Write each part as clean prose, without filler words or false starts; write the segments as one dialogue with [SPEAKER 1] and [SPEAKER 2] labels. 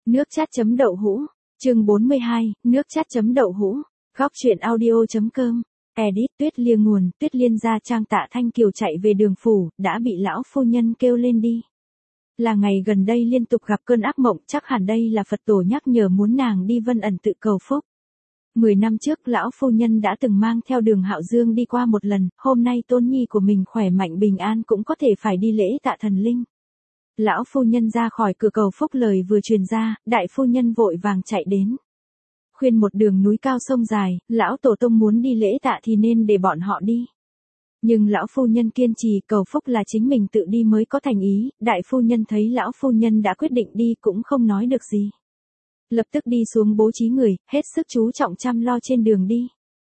[SPEAKER 1] Nước chát chấm đậu hũ. Chương 42, nước chát chấm đậu hũ. Góc truyện audio.com. Edit Tuyết Lia nguồn, Tuyết Liên gia trang. Tạ Thanh Kiều chạy về Đường phủ, đã bị lão phu nhân kêu lên đi. Là ngày gần đây liên tục gặp cơn ác mộng, chắc hẳn đây là Phật tổ nhắc nhở muốn nàng đi Vân Ẩn tự cầu phúc. 10 năm trước lão phu nhân đã từng mang theo Đường Hạo Dương đi qua một lần, hôm nay tôn nhi của mình khỏe mạnh bình an cũng có thể phải đi lễ tạ thần linh. Lão phu nhân ra khỏi cửa cầu phúc, lời vừa truyền ra, đại phu nhân vội vàng chạy đến. Khuyên một đường núi cao sông dài, lão tổ tông muốn đi lễ tạ thì nên để bọn họ đi. Nhưng lão phu nhân kiên trì cầu phúc là chính mình tự đi mới có thành ý, đại phu nhân thấy lão phu nhân đã quyết định đi cũng không nói được gì. Lập tức đi xuống bố trí người, hết sức chú trọng chăm lo trên đường đi.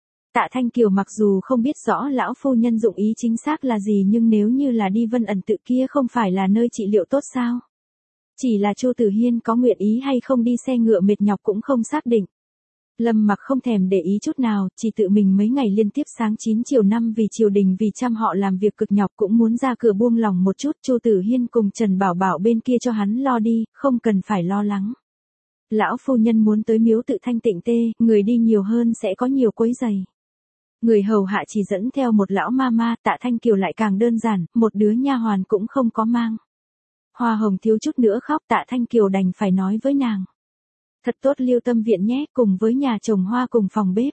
[SPEAKER 1] Tạ Thanh Kiều mặc dù không biết rõ lão phu nhân dụng ý chính xác là gì, nhưng nếu như là đi Vân Ẩn tự kia không phải là nơi trị liệu tốt sao? Chỉ là Chu Tử Hiên có nguyện ý hay không đi xe ngựa mệt nhọc cũng không xác định. Lâm Mặc không thèm để ý chút nào, chỉ tự mình mấy ngày liên tiếp sáng 9 chiều 5 vì triều đình vì chăm họ làm việc cực nhọc cũng muốn ra cửa buông lòng một chút. Chu Tử Hiên cùng Trần Bảo Bảo bên kia cho hắn lo đi, không cần phải lo lắng. Lão phu nhân muốn tới miếu tự thanh tịnh tê, người đi nhiều hơn sẽ có nhiều quấy rầy. Người hầu hạ chỉ dẫn theo một lão ma ma. Tạ Thanh Kiều lại càng đơn giản, một đứa nha hoàn cũng không có mang. Hoa Hồng thiếu chút nữa khóc, Tạ Thanh Kiều đành phải nói với nàng. Thật tốt Liêu Tâm viện nhé, cùng với nhà trồng hoa cùng phòng bếp.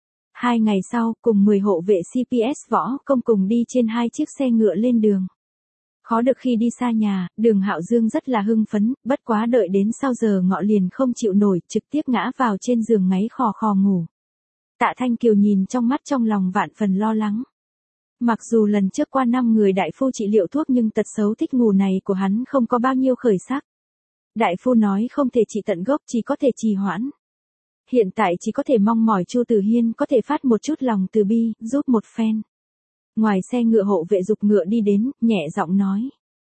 [SPEAKER 1] 2 ngày sau, cùng 10 hộ vệ CPS võ công cùng đi trên 2 chiếc xe ngựa lên đường. Khó được khi đi xa nhà, Đường Hạo Dương rất là hưng phấn, bất quá đợi đến sau giờ ngọ liền không chịu nổi, trực tiếp ngã vào trên giường ngáy khò khò ngủ. Tạ Thanh Kiều nhìn trong mắt trong lòng vạn phần lo lắng. Mặc dù lần trước qua 5 người đại phu trị liệu thuốc nhưng tật xấu thích ngủ này của hắn không có bao nhiêu khởi sắc. Đại phu nói không thể trị tận gốc, chỉ có thể trì hoãn. Hiện tại chỉ có thể mong mỏi Chu Tử Hiên có thể phát một chút lòng từ bi, giúp một phen. Ngoài xe ngựa hộ vệ giục ngựa đi đến, nhẹ giọng nói.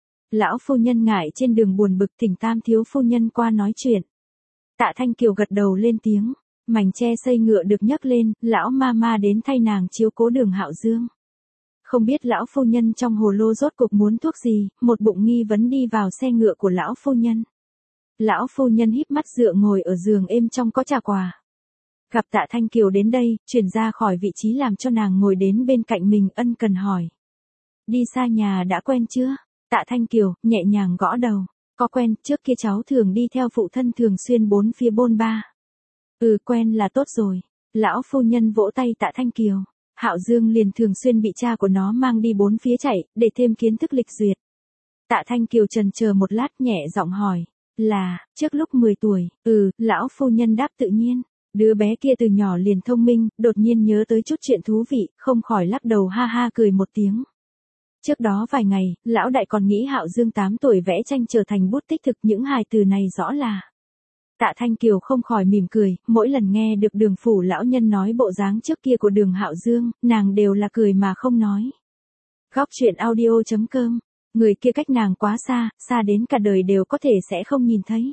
[SPEAKER 1] Lão phu nhân ngại trên đường buồn bực, thỉnh Tam thiếu phu nhân qua nói chuyện. Tạ Thanh Kiều gật đầu lên tiếng, mảnh tre xây ngựa được nhấc lên, lão ma ma đến thay nàng chiếu cố Đường Hạo Dương. Không biết lão phu nhân trong hồ lô rốt cục muốn thuốc gì, một bụng nghi vấn đi vào xe ngựa của lão phu nhân. Lão phu nhân híp mắt dựa ngồi ở giường êm trong có trà quà. Gặp Tạ Thanh Kiều đến đây, chuyển ra khỏi vị trí làm cho nàng ngồi đến bên cạnh mình, ân cần hỏi. Đi xa nhà đã quen chưa? Tạ Thanh Kiều nhẹ nhàng gõ đầu. Có quen, trước kia cháu thường đi theo phụ thân thường xuyên bốn phía bôn ba. Quen là tốt rồi. Lão phu nhân vỗ tay Tạ Thanh Kiều. Hạo Dương liền thường xuyên bị cha của nó mang đi bốn phía chạy, để thêm kiến thức lịch duyệt. Tạ Thanh Kiều chần chờ một lát nhẹ giọng hỏi. Là, trước lúc 10 tuổi, lão phu nhân đáp tự nhiên. Đứa bé kia từ nhỏ liền thông minh, đột nhiên nhớ tới chút chuyện thú vị, không khỏi lắc đầu ha ha cười một tiếng. Trước đó vài ngày, lão đại còn nghĩ Hạo Dương 8 tuổi vẽ tranh trở thành bút tích thực, những hài từ này rõ là. Tạ Thanh Kiều không khỏi mỉm cười, mỗi lần nghe được Đường phủ lão nhân nói bộ dáng trước kia của Đường Hạo Dương, nàng đều là cười mà không nói. Góc truyện audio.com. Người kia cách nàng quá xa, xa đến cả đời đều có thể sẽ không nhìn thấy.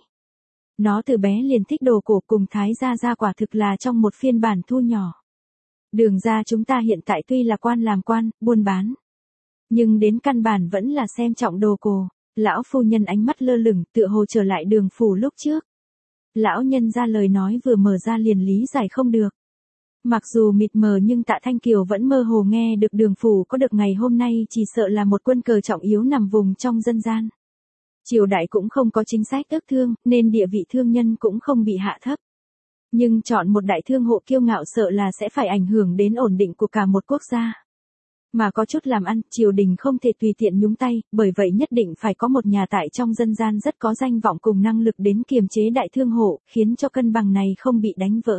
[SPEAKER 1] Nó từ bé liền thích đồ cổ, cùng Thái gia quả thực là trong một phiên bản thu nhỏ. Đường gia chúng ta hiện tại tuy là quan làm quan, buôn bán. Nhưng đến căn bản vẫn là xem trọng đồ cổ. Lão phu nhân ánh mắt lơ lửng, tựa hồ trở lại Đường phủ lúc trước. Lão nhân ra lời nói vừa mở ra liền lý giải không được. Mặc dù mịt mờ nhưng Tạ Thanh Kiều vẫn mơ hồ nghe được Đường phủ có được ngày hôm nay chỉ sợ là một quân cờ trọng yếu nằm vùng trong dân gian. Triều đại cũng không có chính sách ước thương, nên địa vị thương nhân cũng không bị hạ thấp. Nhưng chọn một đại thương hộ kiêu ngạo sợ là sẽ phải ảnh hưởng đến ổn định của cả một quốc gia. Mà có chút làm ăn, triều đình không thể tùy tiện nhúng tay, bởi vậy nhất định phải có một nhà tại trong dân gian rất có danh vọng cùng năng lực đến kiềm chế đại thương hộ, khiến cho cân bằng này không bị đánh vỡ.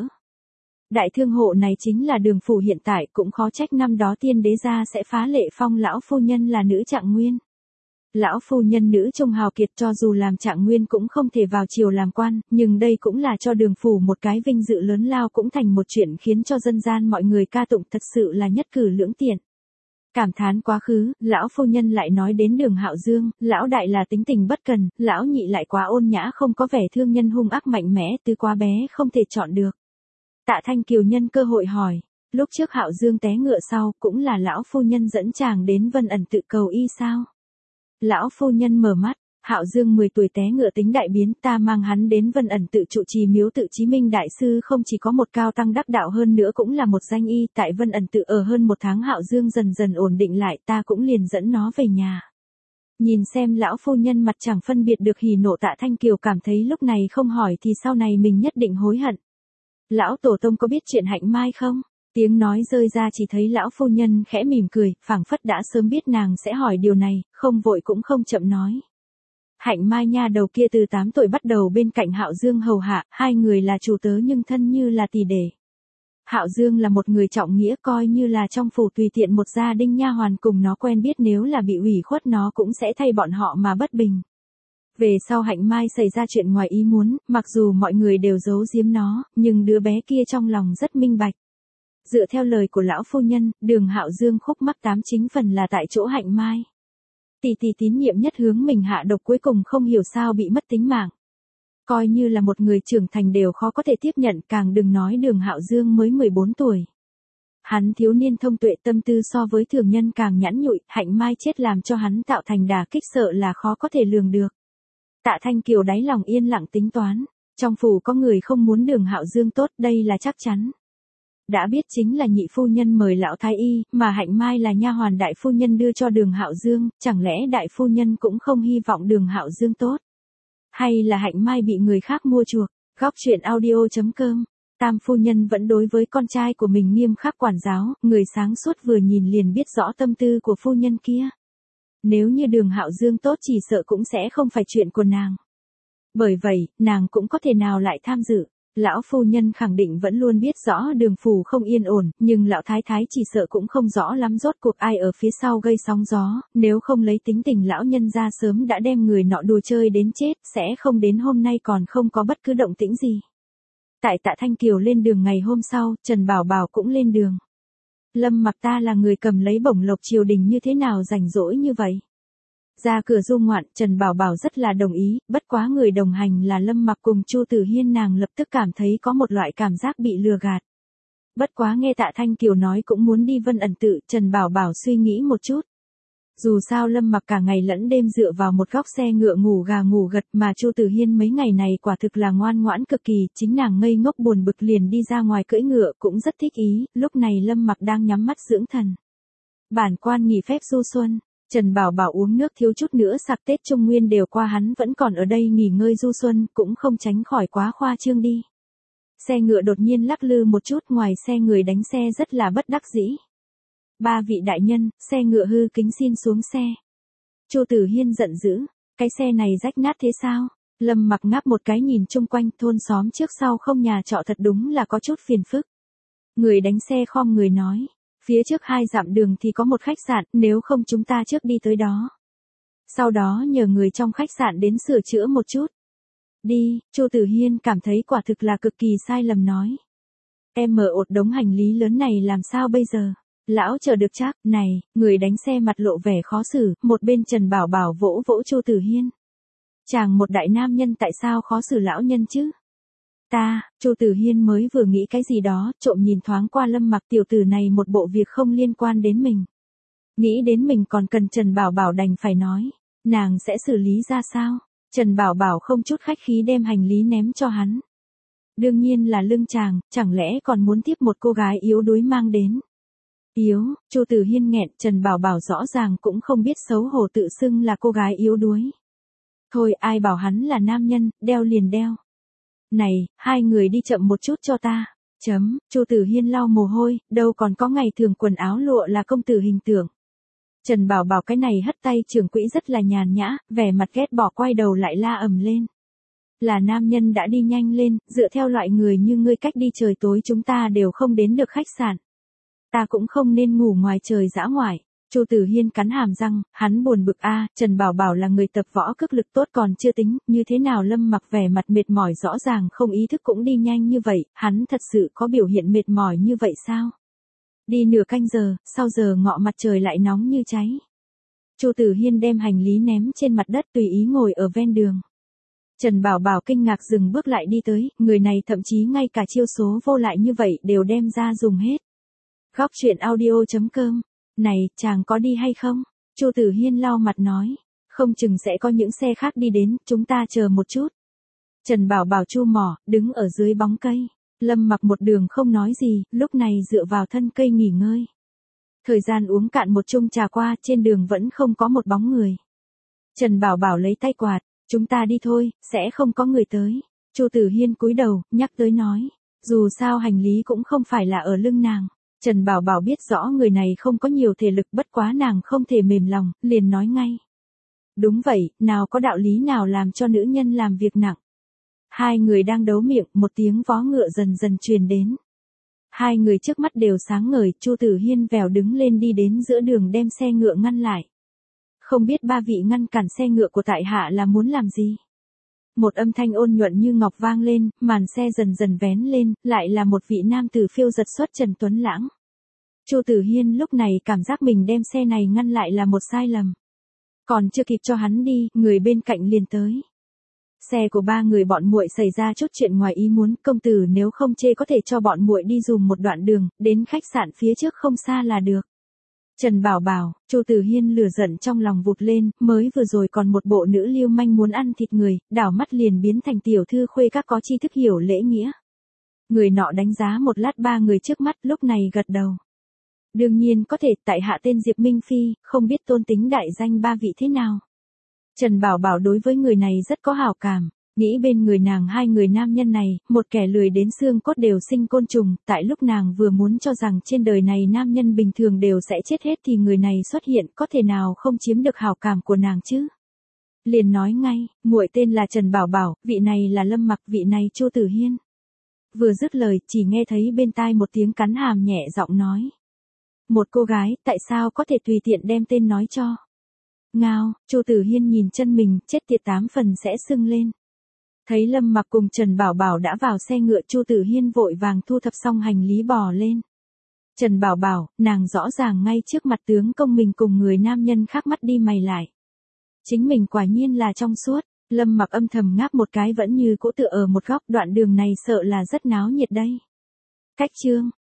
[SPEAKER 1] Đại thương hộ này chính là Đường phủ hiện tại, cũng khó trách năm đó tiên đế gia sẽ phá lệ phong lão phu nhân là nữ trạng nguyên. Lão phu nhân nữ trung hào kiệt, cho dù làm trạng nguyên cũng không thể vào triều làm quan, nhưng đây cũng là cho Đường phủ một cái vinh dự lớn lao, cũng thành một chuyện khiến cho dân gian mọi người ca tụng, thật sự là nhất cử lưỡng tiện. Cảm thán quá khứ, lão phu nhân lại nói đến Đường Hạo Dương, lão đại là tính tình bất cần, lão nhị lại quá ôn nhã, không có vẻ thương nhân hung ác mạnh mẽ, từ quá bé không thể chọn được. Tạ Thanh Kiều nhân cơ hội hỏi, lúc trước Hạo Dương té ngựa sau, cũng là lão phu nhân dẫn chàng đến Vân Ẩn tự cầu y sao? Lão phu nhân mở mắt, Hạo Dương 10 tuổi té ngựa tính đại biến, ta mang hắn đến Vân Ẩn tự trụ trì miếu tự Chí Minh đại sư không chỉ có một cao tăng đắc đạo hơn nữa cũng là một danh y, tại Vân Ẩn tự ở hơn 1 tháng Hạo Dương dần dần ổn định lại, ta cũng liền dẫn nó về nhà. Nhìn xem lão phu nhân mặt chẳng phân biệt được hỉ nộ, Tạ Thanh Kiều cảm thấy lúc này không hỏi thì sau này mình nhất định hối hận. Lão tổ tông có biết chuyện Hạnh Mai không? Tiếng nói rơi ra chỉ thấy lão phu nhân khẽ mỉm cười, phảng phất đã sớm biết nàng sẽ hỏi điều này, không vội cũng không chậm nói. Hạnh Mai nha đầu kia từ 8 tuổi bắt đầu bên cạnh Hạo Dương hầu hạ, hai người là chủ tớ nhưng thân như là tỷ đệ. Hạo Dương là một người trọng nghĩa, coi như là trong phủ tùy tiện một gia đình nha hoàn cùng nó quen biết nếu là bị ủy khuất nó cũng sẽ thay bọn họ mà bất bình. Về sau Hạnh Mai xảy ra chuyện ngoài ý muốn, mặc dù mọi người đều giấu giếm nó, nhưng đứa bé kia trong lòng rất minh bạch. Dựa theo lời của lão phu nhân, Đường Hạo Dương khúc mắc 8 chính phần là tại chỗ Hạnh Mai. Tỷ tỷ tín nhiệm nhất hướng mình hạ độc cuối cùng không hiểu sao bị mất tính mạng. Coi như là một người trưởng thành đều khó có thể tiếp nhận, càng đừng nói Đường Hạo Dương mới 14 tuổi. Hắn thiếu niên thông tuệ, tâm tư so với thường nhân càng nhẵn nhụi, Hạnh Mai chết làm cho hắn tạo thành đả kích sợ là khó có thể lường được. Tạ Thanh Kiều đáy lòng yên lặng tính toán, trong phủ có người không muốn Đường Hạo Dương tốt, đây là chắc chắn. Đã biết chính là nhị phu nhân mời lão thái y, mà Hạnh Mai là nha hoàn đại phu nhân đưa cho Đường Hạo Dương, chẳng lẽ đại phu nhân cũng không hy vọng Đường Hạo Dương tốt? Hay là Hạnh Mai bị người khác mua chuộc? Góc truyện audio.com. Tam phu nhân vẫn đối với con trai của mình nghiêm khắc quản giáo, người sáng suốt vừa nhìn liền biết rõ tâm tư của phu nhân kia. Nếu như Đường Hạo Dương tốt chỉ sợ cũng sẽ không phải chuyện của nàng. Bởi vậy, nàng cũng có thể nào lại tham dự. Lão phu nhân khẳng định vẫn luôn biết rõ Đường phủ không yên ổn, nhưng lão thái thái chỉ sợ cũng không rõ lắm rốt cuộc ai ở phía sau gây sóng gió, nếu không lấy tính tình lão nhân ra sớm đã đem người nọ đùa chơi đến chết, sẽ không đến hôm nay còn không có bất cứ động tĩnh gì. Tại Tạ Thanh Kiều lên đường ngày hôm sau, Trần Bảo Bảo cũng lên đường. Lâm Mặc ta là người cầm lấy bổng lộc triều đình như thế nào rảnh rỗi như vậy? Ra cửa du ngoạn, Trần Bảo Bảo rất là đồng ý, bất quá người đồng hành là Lâm Mặc cùng Chu Tử Hiên, nàng lập tức cảm thấy có một loại cảm giác bị lừa gạt. Bất quá nghe Tạ Thanh Kiều nói cũng muốn đi Vân Ẩn tự, Trần Bảo Bảo suy nghĩ một chút. Dù sao Lâm Mặc cả ngày lẫn đêm dựa vào một góc xe ngựa ngủ gà ngủ gật, mà Chu Tử Hiên mấy ngày này quả thực là ngoan ngoãn cực kỳ, chính nàng ngây ngốc buồn bực liền đi ra ngoài cưỡi ngựa cũng rất thích ý, lúc này Lâm Mặc đang nhắm mắt dưỡng thần. Bản quan nghỉ phép du xuân. Trần Bảo Bảo uống nước thiếu chút nữa sạc, Tết Trung Nguyên đều qua hắn vẫn còn ở đây nghỉ ngơi du xuân, cũng không tránh khỏi quá khoa trương đi. Xe ngựa đột nhiên lắc lư một chút, ngoài xe người đánh xe rất là bất đắc dĩ. 3 vị đại nhân, xe ngựa hư kính xin xuống xe. Chu Tử Hiên giận dữ, cái xe này rách nát thế sao? Lâm Mặc ngáp một cái nhìn chung quanh, thôn xóm trước sau không nhà trọ thật đúng là có chút phiền phức. Người đánh xe khom người nói. Phía trước 2 dặm đường thì có một khách sạn, nếu không chúng ta trước đi tới đó. Sau đó nhờ người trong khách sạn đến sửa chữa một chút. Đi, Chu Tử Hiên cảm thấy quả thực là cực kỳ sai lầm nói. Em mở ột đống hành lý lớn này làm sao bây giờ? Lão chờ được chắc, này, người đánh xe mặt lộ vẻ khó xử, một bên Trần Bảo Bảo vỗ vỗ Chu Tử Hiên. Chàng một đại nam nhân tại sao khó xử lão nhân chứ? Chu Tử Hiên mới vừa nghĩ cái gì đó, trộm nhìn thoáng qua Lâm Mặc, tiểu tử này một bộ việc không liên quan đến mình. Nghĩ đến mình còn cần Trần Bảo Bảo đành phải nói, nàng sẽ xử lý ra sao? Trần Bảo Bảo không chút khách khí đem hành lý ném cho hắn. Đương nhiên là lưng chàng, chẳng lẽ còn muốn tiếp một cô gái yếu đuối mang đến. Yếu, Chu Tử Hiên nghẹn, Trần Bảo Bảo rõ ràng cũng không biết xấu hổ tự xưng là cô gái yếu đuối. Thôi ai bảo hắn là nam nhân, đeo liền đeo. Này, 2 người đi chậm một chút cho ta. Chu Tử Hiên lau mồ hôi, đâu còn có ngày thường quần áo lụa là công tử hình tượng. Trần Bảo Bảo cái này hất tay trưởng quỹ rất là nhàn nhã, vẻ mặt ghét bỏ quay đầu lại la ầm lên. Là nam nhân đã đi nhanh lên, dựa theo loại người như ngươi cách đi trời tối chúng ta đều không đến được khách sạn. Ta cũng không nên ngủ ngoài trời dã ngoại. Chu Tử Hiên cắn hàm răng, hắn buồn bực Trần Bảo Bảo là người tập võ cước lực tốt còn chưa tính, như thế nào Lâm Mặc vẻ mặt mệt mỏi rõ ràng không ý thức cũng đi nhanh như vậy, hắn thật sự có biểu hiện mệt mỏi như vậy sao? Đi nửa canh giờ, sau giờ ngọ mặt trời lại nóng như cháy. Chu Tử Hiên đem hành lý ném trên mặt đất tùy ý ngồi ở ven đường. Trần Bảo Bảo kinh ngạc dừng bước lại đi tới, người này thậm chí ngay cả chiêu số vô lại như vậy đều đem ra dùng hết. Góc truyện audio.com. Này, chàng có đi hay không? Chu Tử Hiên lau mặt nói. Không chừng sẽ có những xe khác đi đến, chúng ta chờ một chút. Trần Bảo Bảo chu mỏ, đứng ở dưới bóng cây. Lâm Mặc một đường không nói gì, lúc này dựa vào thân cây nghỉ ngơi. Thời gian uống cạn một chung trà qua, trên đường vẫn không có một bóng người. Trần Bảo Bảo lấy tay quạt, chúng ta đi thôi, sẽ không có người tới. Chu Tử Hiên cúi đầu, nhắc tới nói. Dù sao hành lý cũng không phải là ở lưng nàng. Trần Bảo Bảo biết rõ người này không có nhiều thể lực, bất quá nàng không thể mềm lòng, liền nói ngay. Đúng vậy, nào có đạo lý nào làm cho nữ nhân làm việc nặng. Hai người đang đấu miệng, một tiếng vó ngựa dần dần truyền đến. Hai người trước mắt đều sáng ngời, Chu Tử Hiên vèo đứng lên đi đến giữa đường đem xe ngựa ngăn lại. Không biết ba vị ngăn cản xe ngựa của tại hạ là muốn làm gì? Một âm thanh ôn nhuận như ngọc vang lên, màn xe dần dần vén lên, lại là một vị nam tử phiêu giật xuất Trần Tuấn Lãng. Chu Tử Hiên lúc này cảm giác mình đem xe này ngăn lại là một sai lầm. Còn chưa kịp cho hắn đi, người bên cạnh liền tới. Xe của ba người bọn muội xảy ra chút chuyện ngoài ý muốn, công tử nếu không chê có thể cho bọn muội đi dùm một đoạn đường, đến khách sạn phía trước không xa là được. Trần Bảo Bảo, Chu Tử Hiên lửa giận trong lòng vụt lên, mới vừa rồi còn một bộ nữ lưu manh muốn ăn thịt người, đảo mắt liền biến thành tiểu thư khuê các có tri thức hiểu lễ nghĩa. Người nọ đánh giá một lát ba người trước mắt, lúc này gật đầu. Đương nhiên có thể, tại hạ tên Diệp Minh Phi, không biết tôn tính đại danh ba vị thế nào. Trần Bảo Bảo đối với người này rất có hảo cảm, nghĩ bên người nàng hai người nam nhân này, một kẻ lười đến xương cốt đều sinh côn trùng, tại lúc nàng vừa muốn cho rằng trên đời này nam nhân bình thường đều sẽ chết hết thì người này xuất hiện, có thể nào không chiếm được hảo cảm của nàng chứ. Liền nói ngay, muội tên là Trần Bảo Bảo, vị này là Lâm Mặc, vị này Chu Tử Hiên. Vừa dứt lời, chỉ nghe thấy bên tai một tiếng cắn hàm nhẹ giọng nói. Một cô gái, tại sao có thể tùy tiện đem tên nói cho. Ngao, Chu Tử Hiên nhìn chân mình, chết tiệt 8 phần sẽ sưng lên. Thấy Lâm Mặc cùng Trần Bảo Bảo đã vào xe ngựa, Chu Tử Hiên vội vàng thu thập xong hành lý bò lên. Trần Bảo Bảo, nàng rõ ràng ngay trước mặt tướng công mình cùng người nam nhân khác mắt đi mày lại. Chính mình quả nhiên là trong suốt, Lâm Mặc âm thầm ngáp một cái vẫn như cũ tựa ở một góc, đoạn đường này sợ là rất náo nhiệt đây. Cách chương